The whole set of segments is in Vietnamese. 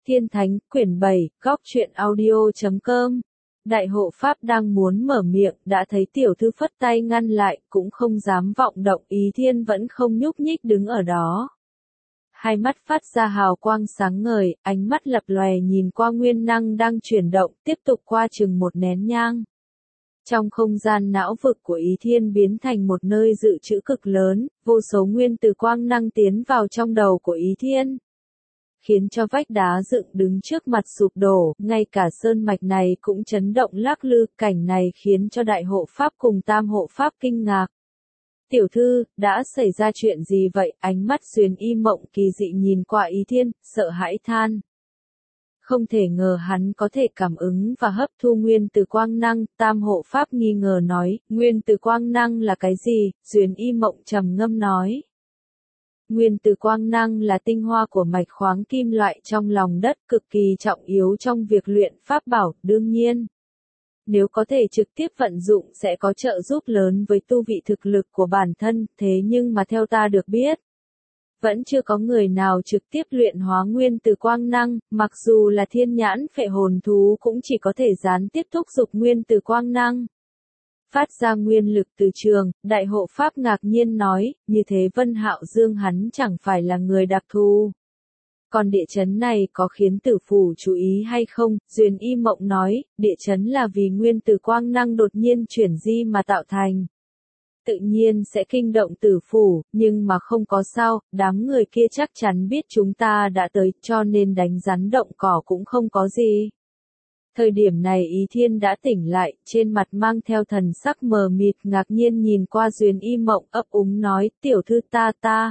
Thiên Thánh, quyển 7, góc truyện audio.com. Đại hộ pháp đang muốn mở miệng, đã thấy tiểu thư phất tay ngăn lại, cũng không dám vọng động. Ý Thiên vẫn không nhúc nhích đứng ở đó. Hai mắt phát ra hào quang sáng ngời, ánh mắt lập lòe nhìn qua nguyên năng đang chuyển động, tiếp tục qua chừng một nén nhang. Trong không gian não vực của Ý Thiên biến thành một nơi dự trữ cực lớn, vô số nguyên tử quang năng tiến vào trong đầu của Ý Thiên, khiến cho vách đá dựng đứng trước mặt sụp đổ, ngay cả sơn mạch này cũng chấn động lắc lư. Cảnh này khiến cho đại hộ pháp cùng tam hộ pháp kinh ngạc. Tiểu thư, đã xảy ra chuyện gì vậy? Ánh mắt Xuyến Y Mộng kỳ dị nhìn qua Ý Thiên, sợ hãi than. Không thể ngờ hắn có thể cảm ứng và hấp thu nguyên tử quang năng. Tam hộ pháp nghi ngờ nói, nguyên tử quang năng là cái gì? Xuyến Y Mộng trầm ngâm nói. Nguyên tử quang năng là tinh hoa của mạch khoáng kim loại trong lòng đất, cực kỳ trọng yếu trong việc luyện pháp bảo. Đương nhiên, nếu có thể trực tiếp vận dụng sẽ có trợ giúp lớn với tu vị thực lực của bản thân. Thế nhưng mà theo ta được biết, vẫn chưa có người nào trực tiếp luyện hóa nguyên tử quang năng. Mặc dù là thiên nhãn phệ hồn thú cũng chỉ có thể gián tiếp thúc giục nguyên tử quang năng, phát ra nguyên lực từ trường. Đại hộ pháp ngạc nhiên nói, như thế Vân Hạo Dương hắn chẳng phải là người đặc thù. Còn địa chấn này có khiến tử phủ chú ý hay không? Xuyến Y Mộng nói, địa chấn là vì nguyên tử quang năng đột nhiên chuyển di mà tạo thành. Tự nhiên sẽ kinh động tử phủ, nhưng mà không có sao, đám người kia chắc chắn biết chúng ta đã tới, cho nên đánh rắn động cỏ cũng không có gì. Thời điểm này Ý Thiên đã tỉnh lại, trên mặt mang theo thần sắc mờ mịt, ngạc nhiên nhìn qua Xuyến Y Mộng, ấp úng nói, tiểu thư ta.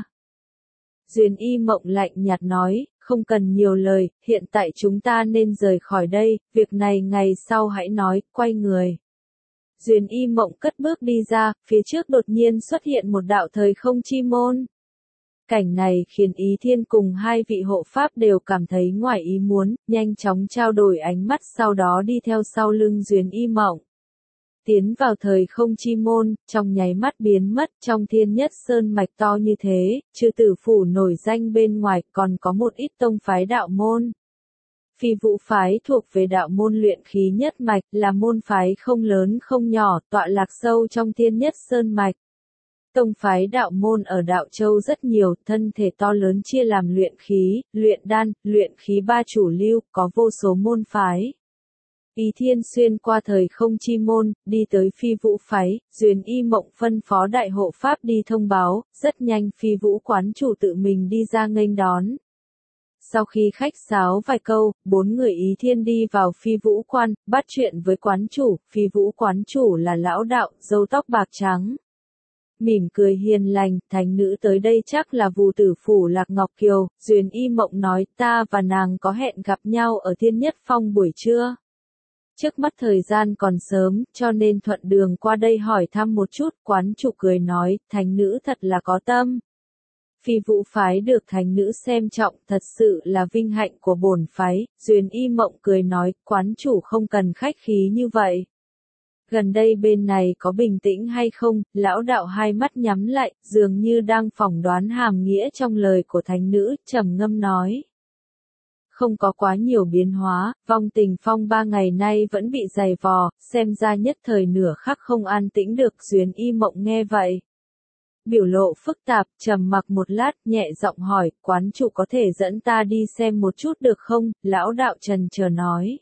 Xuyến Y Mộng lạnh nhạt nói, không cần nhiều lời, hiện tại chúng ta nên rời khỏi đây, việc này ngày sau hãy nói. Quay người, Xuyến Y Mộng cất bước đi ra, phía trước đột nhiên xuất hiện một đạo thời không chi môn. Cảnh này khiến Ý Thiên cùng hai vị hộ pháp đều cảm thấy ngoài ý muốn, nhanh chóng trao đổi ánh mắt, sau đó đi theo sau lưng Xuyến Y Mộng. Tiến vào thời không chi môn, trong nháy mắt biến mất. Trong thiên nhất sơn mạch to như thế, trừ tử phủ nổi danh bên ngoài, còn có một ít tông phái đạo môn. Phi Vũ phái thuộc về đạo môn luyện khí nhất mạch, là môn phái không lớn không nhỏ, tọa lạc sâu trong thiên nhất sơn mạch. Tông phái đạo môn ở Đạo Châu rất nhiều, thân thể to lớn chia làm luyện khí, luyện đan, luyện khí ba chủ lưu, có vô số môn phái. Ý Thiên xuyên qua thời không chi môn, đi tới Phi Vũ phái. Xuyến Y Mộng phân phó đại hộ pháp đi thông báo, rất nhanh Phi Vũ quán chủ tự mình đi ra nghênh đón. Sau khi khách sáo vài câu, bốn người Ý Thiên đi vào Phi Vũ quan, bắt chuyện với quán chủ. Phi Vũ quán chủ là lão đạo, râu tóc bạc trắng, mỉm cười hiền lành. Thánh nữ tới đây chắc là Vù Tử phủ Lạc Ngọc Kiều. Xuyến Y Mộng nói, ta và nàng có hẹn gặp nhau ở Thiên Nhất Phong buổi trưa. Trước mắt thời gian còn sớm, cho nên thuận đường qua đây hỏi thăm một chút. Quán chủ cười nói, thánh nữ thật là có tâm. Phi Vũ phái được thánh nữ xem trọng, thật sự là vinh hạnh của bổn phái. Xuyến Y Mộng cười nói, quán chủ không cần khách khí như vậy. Gần đây bên này có bình tĩnh hay không? Lão đạo hai mắt nhắm lại, dường như đang phỏng đoán hàm nghĩa trong lời của thánh nữ, trầm ngâm nói. Không có quá nhiều biến hóa, Vong Tình Phong 3 ngày nay vẫn bị giày vò, xem ra nhất thời nửa khắc không an tĩnh được. Xuyến Y Mộng nghe vậy, biểu lộ phức tạp, trầm mặc một lát, nhẹ giọng hỏi, quán chủ có thể dẫn ta đi xem một chút được không? Lão đạo trần chờ nói.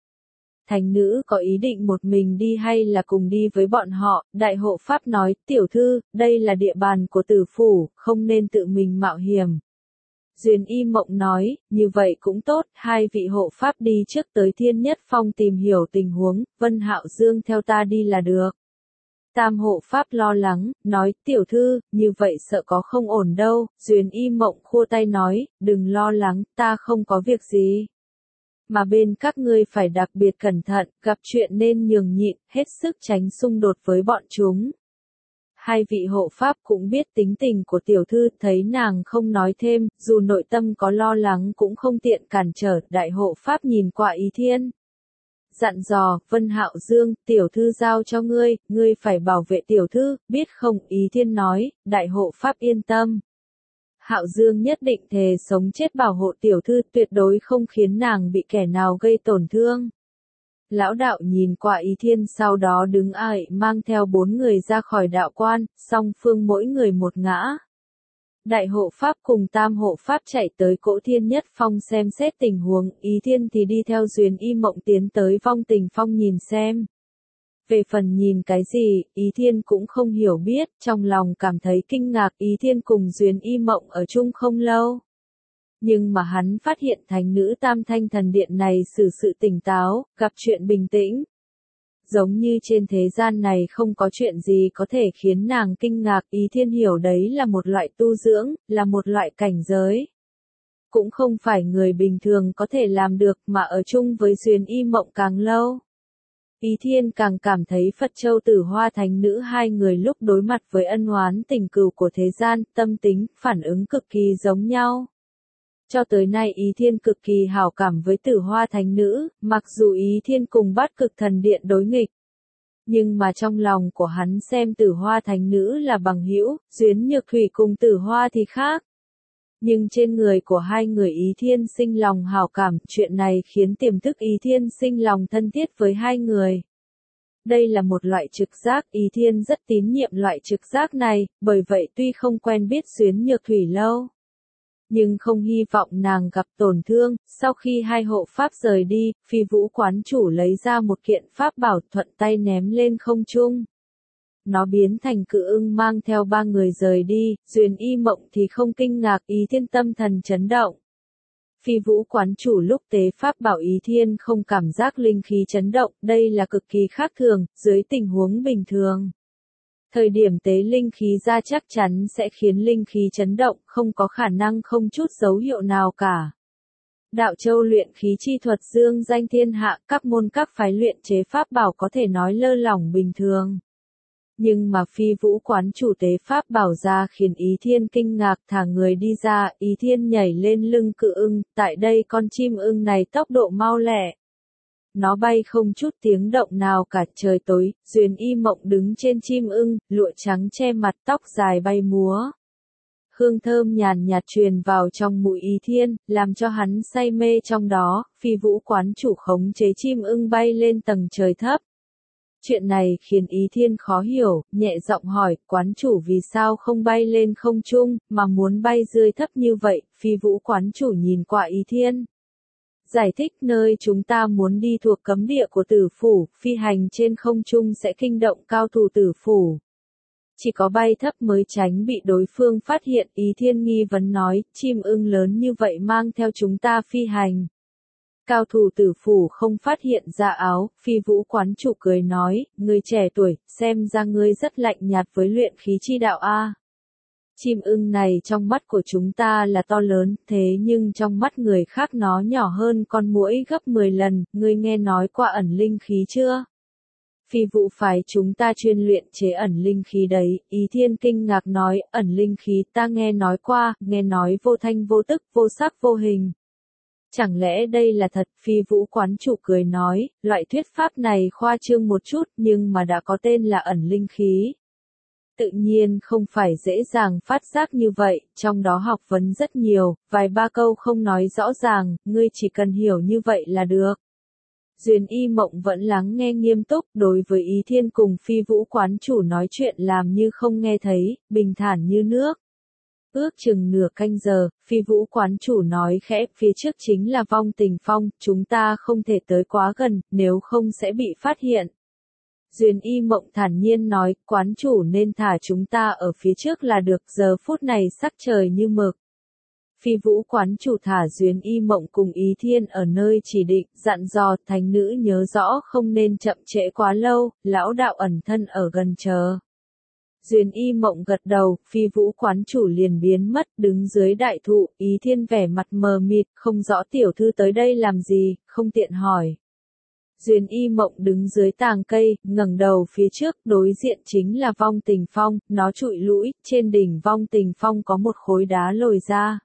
Thánh nữ có ý định một mình đi hay là cùng đi với bọn họ? Đại hộ pháp nói, tiểu thư, đây là địa bàn của tử phủ, không nên tự mình mạo hiểm. Xuyến Y Mộng nói, như vậy cũng tốt, hai vị hộ pháp đi trước tới Thiên Nhất Phong tìm hiểu tình huống, Vân Hạo Dương theo ta đi là được. Tam hộ pháp lo lắng, nói, tiểu thư, như vậy sợ có không ổn đâu. Xuyến Y Mộng khua tay nói, đừng lo lắng, ta không có việc gì. Mà bên các ngươi phải đặc biệt cẩn thận, gặp chuyện nên nhường nhịn, hết sức tránh xung đột với bọn chúng. Hai vị hộ pháp cũng biết tính tình của tiểu thư, thấy nàng không nói thêm, dù nội tâm có lo lắng cũng không tiện cản trở. Đại hộ pháp nhìn qua Ý Thiên, dặn dò, Vân Hạo Dương, tiểu thư giao cho ngươi, ngươi phải bảo vệ tiểu thư, biết không? Ý Thiên nói, đại hộ pháp yên tâm. Hạo Dương nhất định thề sống chết bảo hộ tiểu thư, tuyệt đối không khiến nàng bị kẻ nào gây tổn thương. Lão đạo nhìn qua Ý Thiên, sau đó đứng dậy mang theo 4 người ra khỏi đạo quan, song phương mỗi người một ngã. Đại hộ pháp cùng tam hộ pháp chạy tới Cỗ Thiên Nhất Phong xem xét tình huống, Ý Thiên thì đi theo Duyên Y Mộng tiến tới Vong Tình Phong nhìn xem. Về phần nhìn cái gì, Ý Thiên cũng không hiểu biết, trong lòng cảm thấy kinh ngạc. Ý Thiên cùng Duyên Y Mộng ở chung không lâu. Nhưng mà hắn phát hiện thánh nữ Tam Thanh Thần Điện này xử sự tỉnh táo, gặp chuyện bình tĩnh. Giống như trên thế gian này không có chuyện gì có thể khiến nàng kinh ngạc. Ý Thiên hiểu đấy là một loại tu dưỡng, là một loại cảnh giới. Cũng không phải người bình thường có thể làm được, mà ở chung với Duyên Y Mộng càng lâu. Ý Thiên càng cảm thấy Phật Châu Tử Hoa thánh nữ hai người lúc đối mặt với ân oán tình cừu của thế gian, tâm tính, phản ứng cực kỳ giống nhau. Cho tới nay Ý Thiên cực kỳ hảo cảm với Tử Hoa thánh nữ, mặc dù Ý Thiên cùng Bát Cực Thần Điện đối nghịch. Nhưng mà trong lòng của hắn xem Tử Hoa thánh nữ là bằng hữu, Duyến Nhược Thủy cùng Tử Hoa thì khác. Nhưng trên người của hai người Ý Thiên sinh lòng hảo cảm, chuyện này khiến tiềm thức Ý Thiên sinh lòng thân thiết với hai người. Đây là một loại trực giác, Ý Thiên rất tín nhiệm loại trực giác này, bởi vậy tuy không quen biết Duyến Nhược Thủy lâu, nhưng không hy vọng nàng gặp tổn thương. Sau khi hai hộ pháp rời đi, Phi Vũ quán chủ lấy ra một kiện pháp bảo, thuận tay ném lên không trung. Nó biến thành cự ưng mang theo 3 người rời đi. Duyên Y Mộng thì không kinh ngạc, Ý Thiên tâm thần chấn động. Phi Vũ quán chủ lúc tế pháp bảo Ý Thiên không cảm giác linh khí chấn động, đây là cực kỳ khác thường, dưới tình huống bình thường. Thời điểm tế linh khí ra chắc chắn sẽ khiến linh khí chấn động, không có khả năng không chút dấu hiệu nào cả. Đạo Châu luyện khí chi thuật dương danh thiên hạ, các môn các phái luyện chế pháp bảo có thể nói lơ lỏng bình thường. Nhưng mà Phi Vũ quán chủ tế pháp bảo ra khiến Ý Thiên kinh ngạc, thả người đi ra. Ý Thiên nhảy lên lưng cự ưng, tại đây con chim ưng này tốc độ mau lẹ. Nó bay không chút tiếng động nào cả. Trời tối, Duyên Y Mộng đứng trên chim ưng, lụa trắng che mặt, tóc dài bay múa. Hương thơm nhàn nhạt truyền vào trong mũi Ý Thiên, làm cho hắn say mê trong đó. Phi Vũ quán chủ khống chế chim ưng bay lên tầng trời thấp. Chuyện này khiến Ý Thiên khó hiểu, nhẹ giọng hỏi, quán chủ vì sao không bay lên không trung, mà muốn bay dưới thấp như vậy. Phi Vũ quán chủ nhìn qua Ý Thiên. Giải thích, nơi chúng ta muốn đi thuộc cấm địa của Tử Phủ, phi hành trên không trung sẽ kinh động cao thủ Tử Phủ. Chỉ có bay thấp mới tránh bị đối phương phát hiện. Ý Thiên nghi vấn nói, chim ưng lớn như vậy mang theo chúng ta phi hành. Cao thủ Tử Phủ không phát hiện ra áo. Phi Vũ quán chủ cười nói, người trẻ tuổi, xem ra ngươi rất lạnh nhạt với luyện khí chi đạo a. Chim ưng này trong mắt của chúng ta là to lớn, thế nhưng trong mắt người khác nó nhỏ hơn con muỗi gấp 10 lần, ngươi nghe nói qua ẩn linh khí chưa? Phi Vũ phái chúng ta chuyên luyện chế ẩn linh khí đấy. Ý Thiên kinh ngạc nói, ẩn linh khí ta nghe nói qua, nghe nói vô thanh vô tức, vô sắc vô hình. Chẳng lẽ đây là thật? Phi Vũ quán chủ cười nói, loại thuyết pháp này khoa trương một chút nhưng mà đã có tên là ẩn linh khí. Tự nhiên không phải dễ dàng phát giác như vậy, trong đó học vấn rất nhiều, vài ba câu không nói rõ ràng, ngươi chỉ cần hiểu như vậy là được. Duyên Y Mộng vẫn lắng nghe nghiêm túc, đối với Ý Thiên cùng Phi Vũ quán chủ nói chuyện làm như không nghe thấy, bình thản như nước. Ước chừng nửa canh giờ, Phi Vũ quán chủ nói khẽ, phía trước chính là Vong Tình Phong, chúng ta không thể tới quá gần, nếu không sẽ bị phát hiện. Duyên Y Mộng thản nhiên nói, quán chủ nên thả chúng ta ở phía trước là được, giờ phút này sắc trời như mực. Phi Vũ quán chủ thả Duyên Y Mộng cùng Ý Thiên ở nơi chỉ định, dặn dò thánh nữ nhớ rõ không nên chậm trễ quá lâu, lão đạo ẩn thân ở gần chờ. Duyên Y Mộng gật đầu, Phi Vũ quán chủ liền biến mất, đứng dưới đại thụ. Ý Thiên vẻ mặt mờ mịt, không rõ tiểu thư tới đây làm gì, không tiện hỏi. Duyên Y Mộng đứng dưới tàng cây, ngẩng đầu phía trước, đối diện chính là Vong Tình Phong, nó trụi lũi, trên đỉnh Vong Tình Phong có một khối đá lồi ra.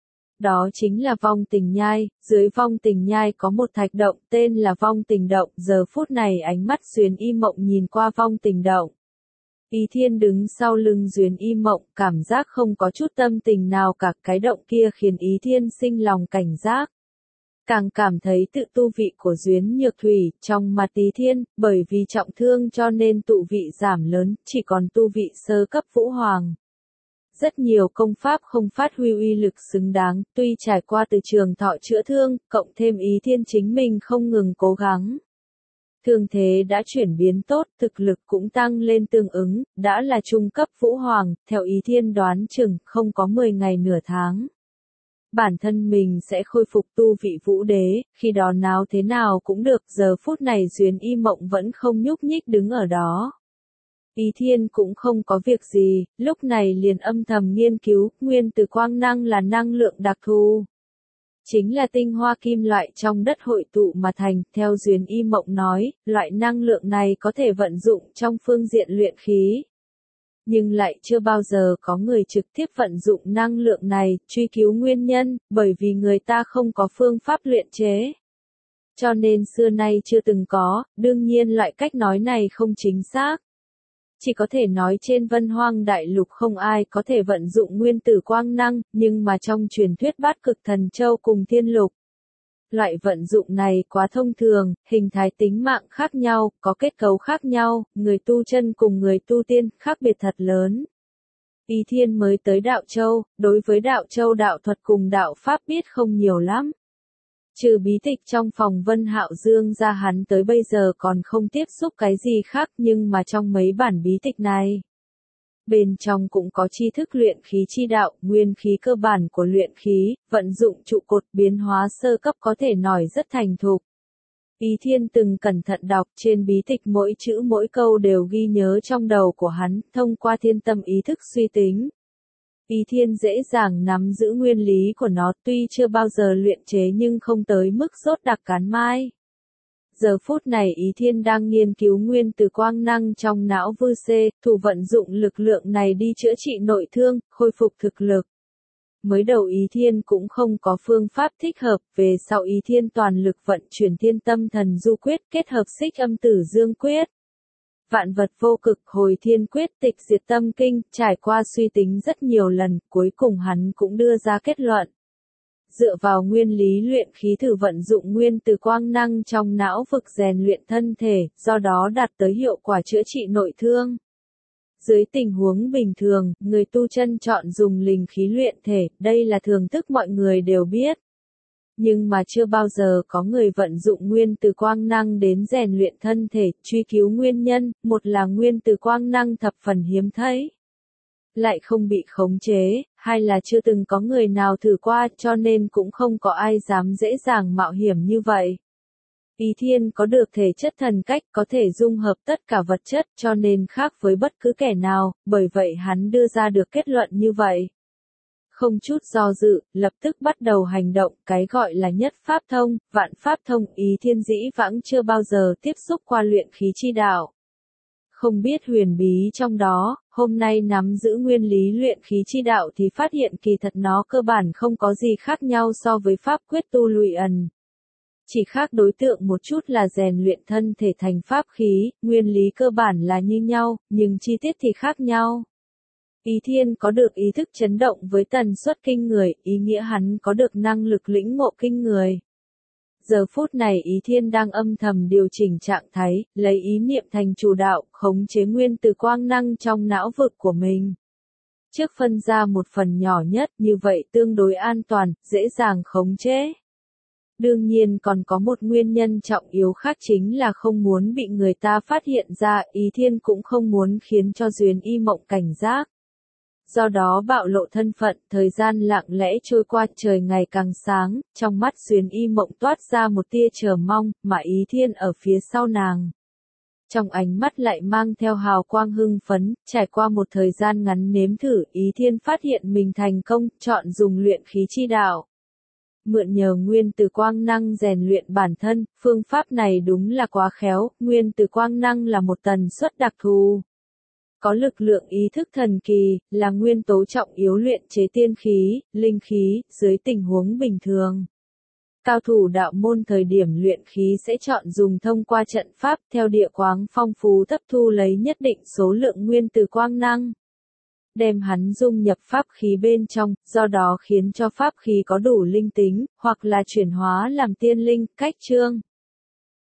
Đó chính là Vong Tình Nhai, dưới Vong Tình Nhai có một thạch động, tên là Vong Tình Động. Giờ phút này ánh mắt Duyên Y Mộng nhìn qua Vong Tình Động. Ý Thiên đứng sau lưng Duyến Y Mộng, cảm giác không có chút tâm tình nào cả, cái động kia khiến Ý Thiên sinh lòng cảnh giác. Càng cảm thấy tự tu vị của Duyến Nhược Thủy, trong mặt Ý Thiên, bởi vì trọng thương cho nên tụ vị giảm lớn, chỉ còn tu vị sơ cấp Vũ Hoàng. Rất nhiều công pháp không phát huy uy lực xứng đáng, tuy trải qua từ trường thọ chữa thương, cộng thêm Ý Thiên chính mình không ngừng cố gắng. Thương thế đã chuyển biến tốt, thực lực cũng tăng lên tương ứng, đã là trung cấp Vũ Hoàng, theo Ý Thiên đoán chừng, không có 10 ngày nửa tháng. Bản thân mình sẽ khôi phục tu vị Vũ Đế, khi đó nào thế nào cũng được, giờ phút này Duyến Y Mộng vẫn không nhúc nhích đứng ở đó. Ý Thiên cũng không có việc gì, lúc này liền âm thầm nghiên cứu, nguyên tử quang năng là năng lượng đặc thù. Chính là tinh hoa kim loại trong đất hội tụ mà thành, theo Duyến Y Mộng nói, loại năng lượng này có thể vận dụng trong phương diện luyện khí. Nhưng lại chưa bao giờ có người trực tiếp vận dụng năng lượng này, truy cứu nguyên nhân, bởi vì người ta không có phương pháp luyện chế. Cho nên xưa nay chưa từng có, đương nhiên loại cách nói này không chính xác. Chỉ có thể nói trên Vân Hoang Đại Lục không ai có thể vận dụng nguyên tử quang năng, nhưng mà trong truyền thuyết Bát Cực Thần Châu cùng Thiên Lục. Loại vận dụng này quá thông thường, hình thái tính mạng khác nhau, có kết cấu khác nhau, người tu chân cùng người tu tiên, khác biệt thật lớn. Ý Thiên mới tới Đạo Châu, đối với Đạo Châu đạo thuật cùng đạo pháp biết không nhiều lắm. Trừ bí tịch trong phòng Vân Hạo Dương ra hắn tới bây giờ còn không tiếp xúc cái gì khác, nhưng mà trong mấy bản bí tịch này, bên trong cũng có tri thức luyện khí chi đạo, nguyên khí cơ bản của luyện khí, vận dụng trụ cột biến hóa sơ cấp có thể nói rất thành thục. Ý Thiên từng cẩn thận đọc trên bí tịch, mỗi chữ mỗi câu đều ghi nhớ trong đầu của hắn, thông qua thiên tâm ý thức suy tính. Ý Thiên dễ dàng nắm giữ nguyên lý của nó, tuy chưa bao giờ luyện chế nhưng không tới mức sốt đặc cán mai. Giờ phút này Ý Thiên đang nghiên cứu nguyên tử quang năng trong não vư xê, thủ vận dụng lực lượng này đi chữa trị nội thương, khôi phục thực lực. Mới đầu Ý Thiên cũng không có phương pháp thích hợp, về sau Ý Thiên toàn lực vận chuyển Thiên Tâm Thần Du Quyết kết hợp Xích Âm Tử Dương Quyết. Vạn vật vô cực hồi thiên quyết tịch diệt tâm kinh, trải qua suy tính rất nhiều lần, cuối cùng hắn cũng đưa ra kết luận. Dựa vào nguyên lý luyện khí thử vận dụng nguyên tử quang năng trong não vực rèn luyện thân thể, do đó đạt tới hiệu quả chữa trị nội thương. Dưới tình huống bình thường, người tu chân chọn dùng linh khí luyện thể, đây là thường thức mọi người đều biết. Nhưng mà chưa bao giờ có người vận dụng nguyên tử quang năng đến rèn luyện thân thể, truy cứu nguyên nhân, một là nguyên tử quang năng thập phần hiếm thấy, lại không bị khống chế, hai là chưa từng có người nào thử qua, cho nên cũng không có ai dám dễ dàng mạo hiểm như vậy. Ý Thiên có được thể chất thần cách, có thể dung hợp tất cả vật chất, cho nên khác với bất cứ kẻ nào, bởi vậy hắn đưa ra được kết luận như vậy. Không chút do dự, lập tức bắt đầu hành động, cái gọi là nhất pháp thông, vạn pháp thông, Ý Thiên dĩ vãng chưa bao giờ tiếp xúc qua luyện khí chi đạo. Không biết huyền bí trong đó, hôm nay nắm giữ nguyên lý luyện khí chi đạo thì phát hiện kỳ thật nó cơ bản không có gì khác nhau so với pháp quyết tu luyện ẩn. Chỉ khác đối tượng một chút là rèn luyện thân thể thành pháp khí, nguyên lý cơ bản là như nhau, nhưng chi tiết thì khác nhau. Ý Thiên có được ý thức chấn động với tần suất kinh người, ý nghĩa hắn có được năng lực lĩnh ngộ kinh người. Giờ phút này Ý Thiên đang âm thầm điều chỉnh trạng thái, lấy ý niệm thành chủ đạo, khống chế nguyên tử quang năng trong não vực của mình. Trước phân ra một phần nhỏ nhất, như vậy tương đối an toàn, dễ dàng khống chế. Đương nhiên còn có một nguyên nhân trọng yếu khác, chính là không muốn bị người ta phát hiện ra, Ý Thiên cũng không muốn khiến cho Duyến Y Mộng cảnh giác. Do đó bạo lộ thân phận, thời gian lặng lẽ trôi qua, trời ngày càng sáng, trong mắt Duyến Y Mộng toát ra một tia chờ mong, mà Ý Thiên ở phía sau nàng. Trong ánh mắt lại mang theo hào quang hưng phấn, trải qua một thời gian ngắn nếm thử, Ý Thiên phát hiện mình thành công, chọn dùng luyện khí chi đạo. Mượn nhờ nguyên tử quang năng rèn luyện bản thân, phương pháp này đúng là quá khéo, nguyên tử quang năng là một tần suất đặc thù. Có lực lượng ý thức thần kỳ, là nguyên tố trọng yếu luyện chế tiên khí, linh khí, dưới tình huống bình thường. Cao thủ đạo môn thời điểm luyện khí sẽ chọn dùng thông qua trận pháp theo địa quáng phong phú thấp thu lấy nhất định số lượng nguyên từ quang năng. Đem hắn dung nhập pháp khí bên trong, do đó khiến cho pháp khí có đủ linh tính, hoặc là chuyển hóa làm tiên linh, cách chương.